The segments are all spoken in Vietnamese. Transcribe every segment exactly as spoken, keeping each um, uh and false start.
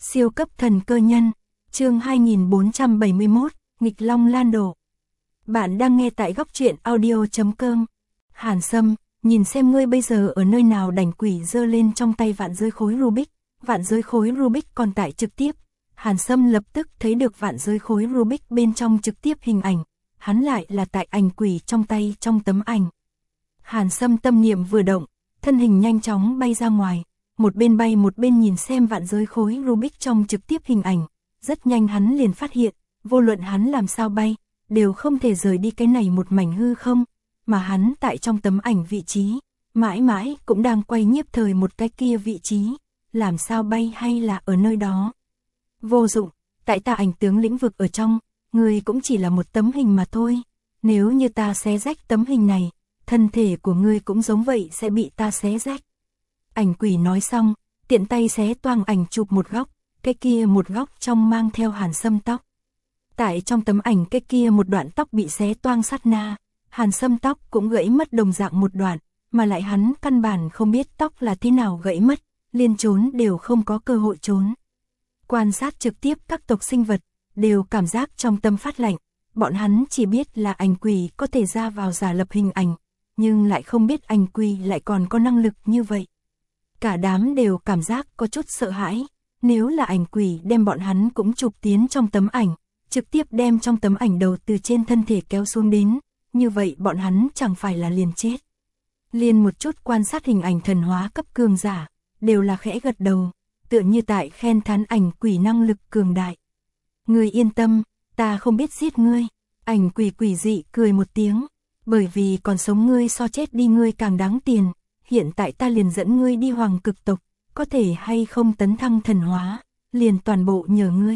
Siêu cấp thần cơ nhân, chương hai nghìn bốn trăm bảy mươi mốt, nghịch long lan đổ. Bạn đang nghe tại góc truyện audio chấm com. Hàn Sâm, nhìn xem ngươi bây giờ ở nơi nào. Đành quỷ giơ lên trong tay vạn giới khối Rubik, vạn giới khối Rubik còn tải trực tiếp. Hàn Sâm lập tức thấy được vạn giới khối Rubik bên trong trực tiếp hình ảnh, hắn lại là tại ảnh quỷ trong tay trong tấm ảnh. Hàn Sâm tâm niệm vừa động, thân hình nhanh chóng bay ra ngoài, một bên bay một bên nhìn xem vạn giới khối Rubik trong trực tiếp hình ảnh. Rất nhanh hắn liền phát hiện, vô luận hắn làm sao bay, đều không thể rời đi cái này một mảnh hư không, mà hắn tại trong tấm ảnh vị trí, mãi mãi cũng đang quay nhiếp thời một cái kia vị trí, làm sao bay hay là ở nơi đó. Vô dụng, tại ta ảnh tướng lĩnh vực ở trong, ngươi cũng chỉ là một tấm hình mà thôi, nếu như ta xé rách tấm hình này, thân thể của ngươi cũng giống vậy sẽ bị ta xé rách. Ảnh quỷ nói xong, tiện tay xé toang ảnh chụp một góc, cái kia một góc trong mang theo Hàn Sâm tóc. Tại trong tấm ảnh cái kia một đoạn tóc bị xé toang sát na, Hàn Sâm tóc cũng gãy mất đồng dạng một đoạn, mà lại hắn căn bản không biết tóc là thế nào gãy mất, liên trốn đều không có cơ hội trốn. Quan sát trực tiếp các tộc sinh vật, đều cảm giác trong tâm phát lạnh, bọn hắn chỉ biết là ảnh quỷ có thể ra vào giả lập hình ảnh, nhưng lại không biết ảnh quỷ lại còn có năng lực như vậy. Cả đám đều cảm giác có chút sợ hãi, nếu là ảnh quỷ đem bọn hắn cũng chụp tiến trong tấm ảnh, trực tiếp đem trong tấm ảnh đầu từ trên thân thể kéo xuống đến, như vậy bọn hắn chẳng phải là liền chết. Liền một chút quan sát hình ảnh thần hóa cấp cường giả, đều là khẽ gật đầu, tựa như tại khen thán ảnh quỷ năng lực cường đại. Ngươi yên tâm, ta không biết giết ngươi. Ảnh quỷ quỷ dị cười một tiếng, bởi vì còn sống ngươi so chết đi ngươi càng đáng tiền, hiện tại ta liền dẫn ngươi đi hoàng cực tộc, có thể hay không tấn thăng thần hóa, liền toàn bộ nhờ ngươi.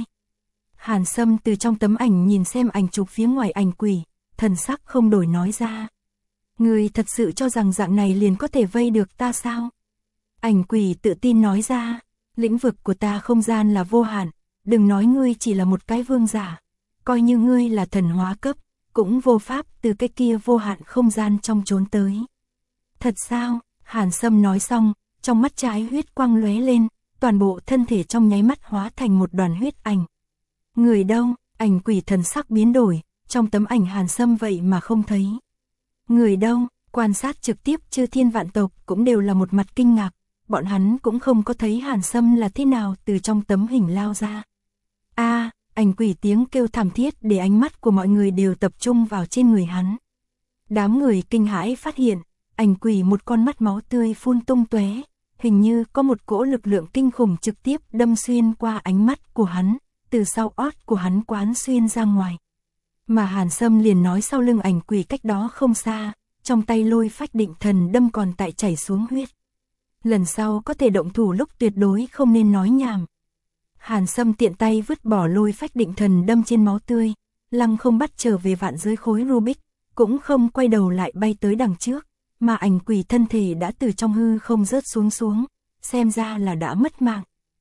Hàn Sâm từ trong tấm ảnh nhìn xem ảnh chụp phía ngoài ảnh quỷ, thần sắc không đổi nói ra. Ngươi thật sự cho rằng dạng này liền có thể vây được ta sao? Ảnh quỷ tự tin nói ra, lĩnh vực của ta không gian là vô hạn, đừng nói ngươi chỉ là một cái vương giả, coi như ngươi là thần hóa cấp, cũng vô pháp từ cái kia vô hạn không gian trong trốn tới. Thật sao? Hàn Sâm nói xong, trong mắt trái huyết quang lóe lên, toàn bộ thân thể trong nháy mắt hóa thành một đoàn huyết ảnh. Người đâu? Ảnh quỷ thần sắc biến đổi, trong tấm ảnh Hàn Sâm vậy mà không thấy. Người đâu? Quan sát trực tiếp chư thiên vạn tộc cũng đều là một mặt kinh ngạc, bọn hắn cũng không có thấy Hàn Sâm là thế nào từ trong tấm hình lao ra. A, à, ảnh quỷ tiếng kêu thảm thiết để ánh mắt của mọi người đều tập trung vào trên người hắn. Đám người kinh hãi phát hiện, ảnh quỷ một con mắt máu tươi phun tung tóe, hình như có một cỗ lực lượng kinh khủng trực tiếp đâm xuyên qua ánh mắt của hắn, từ sau ót của hắn quán xuyên ra ngoài. Mà Hàn Sâm liền nói sau lưng ảnh quỷ cách đó không xa, trong tay lôi phách định thần đâm còn tại chảy xuống huyết. Lần sau có thể động thủ lúc tuyệt đối không nên nói nhảm. Hàn Sâm tiện tay vứt bỏ lôi phách định thần đâm trên máu tươi, lăng không bắt trở về vạn giới khối Rubik, cũng không quay đầu lại bay tới đằng trước, mà ảnh quỷ thân thể đã từ trong hư không rớt xuống xuống, xem ra là đã mất mạng.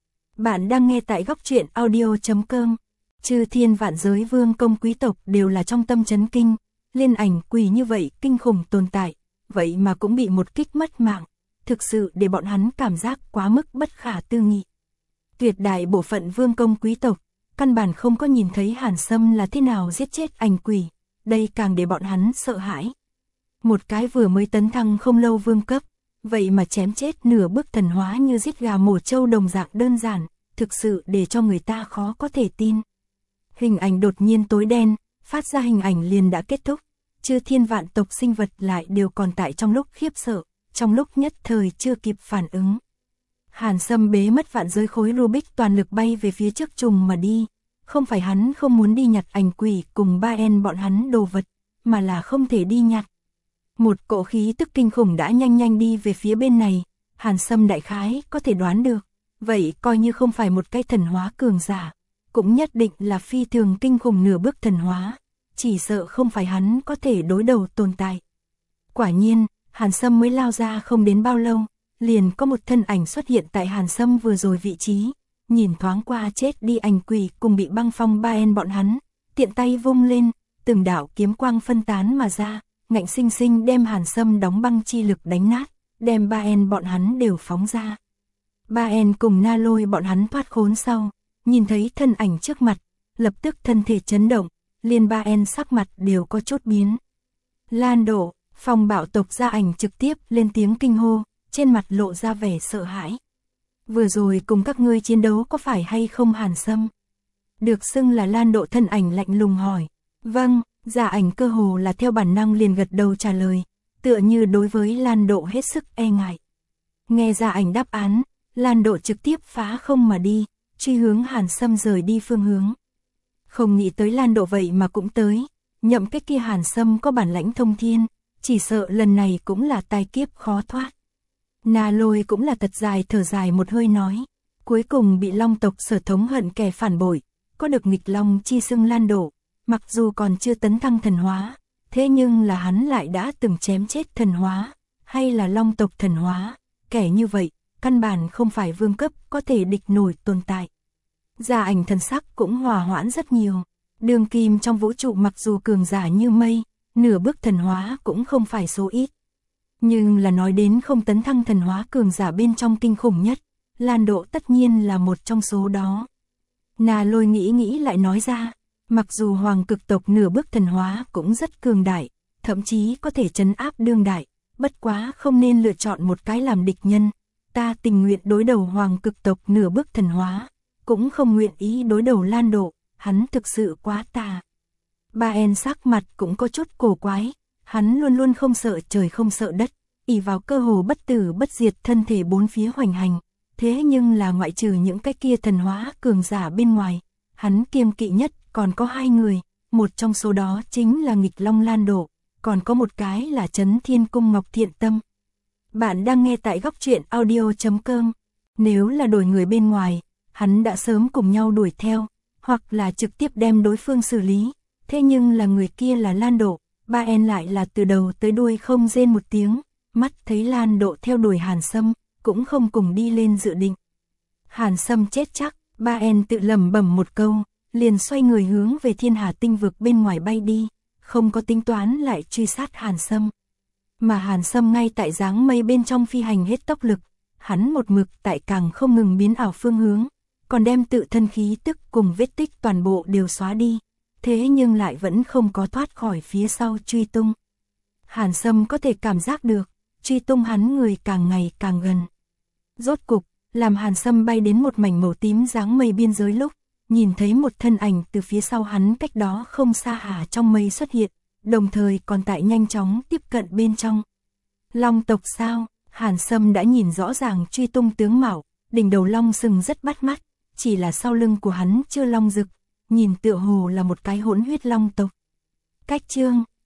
Bạn đang nghe tại góc truyện audio chấm com. Chư thiên vạn giới vương công quý tộc đều là trong tâm chấn kinh, liên ảnh quỷ như vậy kinh khủng tồn tại, vậy mà cũng bị một kích mất mạng, thực sự để bọn hắn cảm giác quá mức bất khả tư nghị. Tuyệt đại bộ phận vương công quý tộc, căn bản không có nhìn thấy Hàn Sâm là thế nào giết chết ảnh quỷ, đây càng để bọn hắn sợ hãi. Một cái vừa mới tấn thăng không lâu vương cấp, vậy mà chém chết nửa bước thần hóa như giết gà mổ trâu đồng dạng đơn giản, thực sự để cho người ta khó có thể tin. Hình ảnh đột nhiên tối đen, phát ra hình ảnh liền đã kết thúc, chư thiên vạn tộc sinh vật lại đều còn tại trong lúc khiếp sợ, trong lúc nhất thời chưa kịp phản ứng. Hàn Sâm bế mất vạn giới khối Rubik toàn lực bay về phía trước trùng mà đi, không phải hắn không muốn đi nhặt ảnh quỷ cùng ba en bọn hắn đồ vật, mà là không thể đi nhặt. Một cỗ khí tức kinh khủng đã nhanh nhanh đi về phía bên này, Hàn Sâm đại khái có thể đoán được, vậy coi như không phải một cái thần hóa cường giả, cũng nhất định là phi thường kinh khủng nửa bước thần hóa, chỉ sợ không phải hắn có thể đối đầu tồn tại. Quả nhiên, Hàn Sâm mới lao ra không đến bao lâu, liền có một thân ảnh xuất hiện tại Hàn Sâm vừa rồi vị trí, nhìn thoáng qua chết đi ảnh quỷ cùng bị băng phong ba en bọn hắn, tiện tay vung lên, từng đạo kiếm quang phân tán mà ra, ngạnh sinh sinh đem Hàn Sâm đóng băng chi lực đánh nát, đem ba en bọn hắn đều phóng ra. Ba En cùng Na Lôi bọn hắn thoát khốn sau, nhìn thấy thân ảnh trước mặt, lập tức thân thể chấn động, liền Ba En sắc mặt đều có chút biến. Lan Độ, Phong Bạo tộc Gia Ảnh trực tiếp lên tiếng kinh hô, trên mặt lộ ra vẻ sợ hãi. Vừa rồi cùng các ngươi chiến đấu có phải hay không Hàn Sâm? Được xưng là Lan Độ thân ảnh lạnh lùng hỏi. Vâng, Gia Ảnh cơ hồ là theo bản năng liền gật đầu trả lời, tựa như đối với Lan Độ hết sức e ngại. Nghe Gia Ảnh đáp án, Lan Độ trực tiếp phá không mà đi, truy hướng Hàn Sâm rời đi phương hướng. Không nghĩ tới Lan Độ vậy mà cũng tới, nhậm cái kia Hàn Sâm có bản lãnh thông thiên, chỉ sợ lần này cũng là tai kiếp khó thoát. Na Lôi cũng là thật dài thở dài một hơi nói, cuối cùng bị Long tộc Sở thống hận kẻ phản bội, có được nghịch Long chi xưng Lan Độ, mặc dù còn chưa tấn thăng thần hóa, thế nhưng là hắn lại đã từng chém chết thần hóa, hay là Long tộc thần hóa, kẻ như vậy, căn bản không phải vương cấp có thể địch nổi tồn tại. Gia Ảnh thần sắc cũng hòa hoãn rất nhiều, đường kim trong vũ trụ mặc dù cường giả như mây, nửa bước thần hóa cũng không phải số ít. Nhưng là nói đến không tấn thăng thần hóa cường giả bên trong kinh khủng nhất, Lan Độ tất nhiên là một trong số đó. Na Lôi nghĩ nghĩ lại nói ra, mặc dù hoàng cực tộc nửa bước thần hóa cũng rất cường đại, thậm chí có thể trấn áp đương đại, bất quá không nên lựa chọn một cái làm địch nhân, ta tình nguyện đối đầu hoàng cực tộc nửa bước thần hóa, cũng không nguyện ý đối đầu Lan Độ, hắn thực sự quá tà. Ba En sắc mặt cũng có chút cổ quái, hắn luôn luôn không sợ trời không sợ đất, ỷ vào cơ hồ bất tử bất diệt thân thể bốn phía hoành hành, thế nhưng là ngoại trừ những cái kia thần hóa cường giả bên ngoài, hắn kiêng kỵ nhất còn có hai người, một trong số đó chính là nghịch Long Lan Độ, còn có một cái là Trấn Thiên Cung Ngọc Thiện Tâm. Bạn đang nghe tại góc truyện audio chấm com, nếu là đổi người bên ngoài, hắn đã sớm cùng nhau đuổi theo, hoặc là trực tiếp đem đối phương xử lý, thế nhưng là người kia là Lan Độ, Ba En lại là từ đầu tới đuôi không rên một tiếng, mắt thấy Lan Độ theo đuổi Hàn Sâm, cũng không cùng đi lên dự định. Hàn Sâm chết chắc, Ba En tự lẩm bẩm một câu, liền xoay người hướng về Thiên Hà tinh vực bên ngoài bay đi, không có tính toán lại truy sát Hàn Sâm. Mà Hàn Sâm ngay tại dáng mây bên trong phi hành hết tốc lực, hắn một mực tại càng không ngừng biến ảo phương hướng, còn đem tự thân khí tức cùng vết tích toàn bộ đều xóa đi, thế nhưng lại vẫn không có thoát khỏi phía sau truy tung. Hàn Sâm có thể cảm giác được, truy tung hắn người càng ngày càng gần. Rốt cục, làm Hàn Sâm bay đến một mảnh màu tím dáng mây biên giới lúc, nhìn thấy một thân ảnh từ phía sau hắn cách đó không xa hà trong mây xuất hiện, đồng thời còn tại nhanh chóng tiếp cận bên trong. Long tộc sao? Hàn Sâm đã nhìn rõ ràng truy tung tướng mạo, đỉnh đầu long sừng rất bắt mắt, chỉ là sau lưng của hắn chưa long rực, nhìn tựa hồ là một cái hỗn huyết long tộc. Cách chương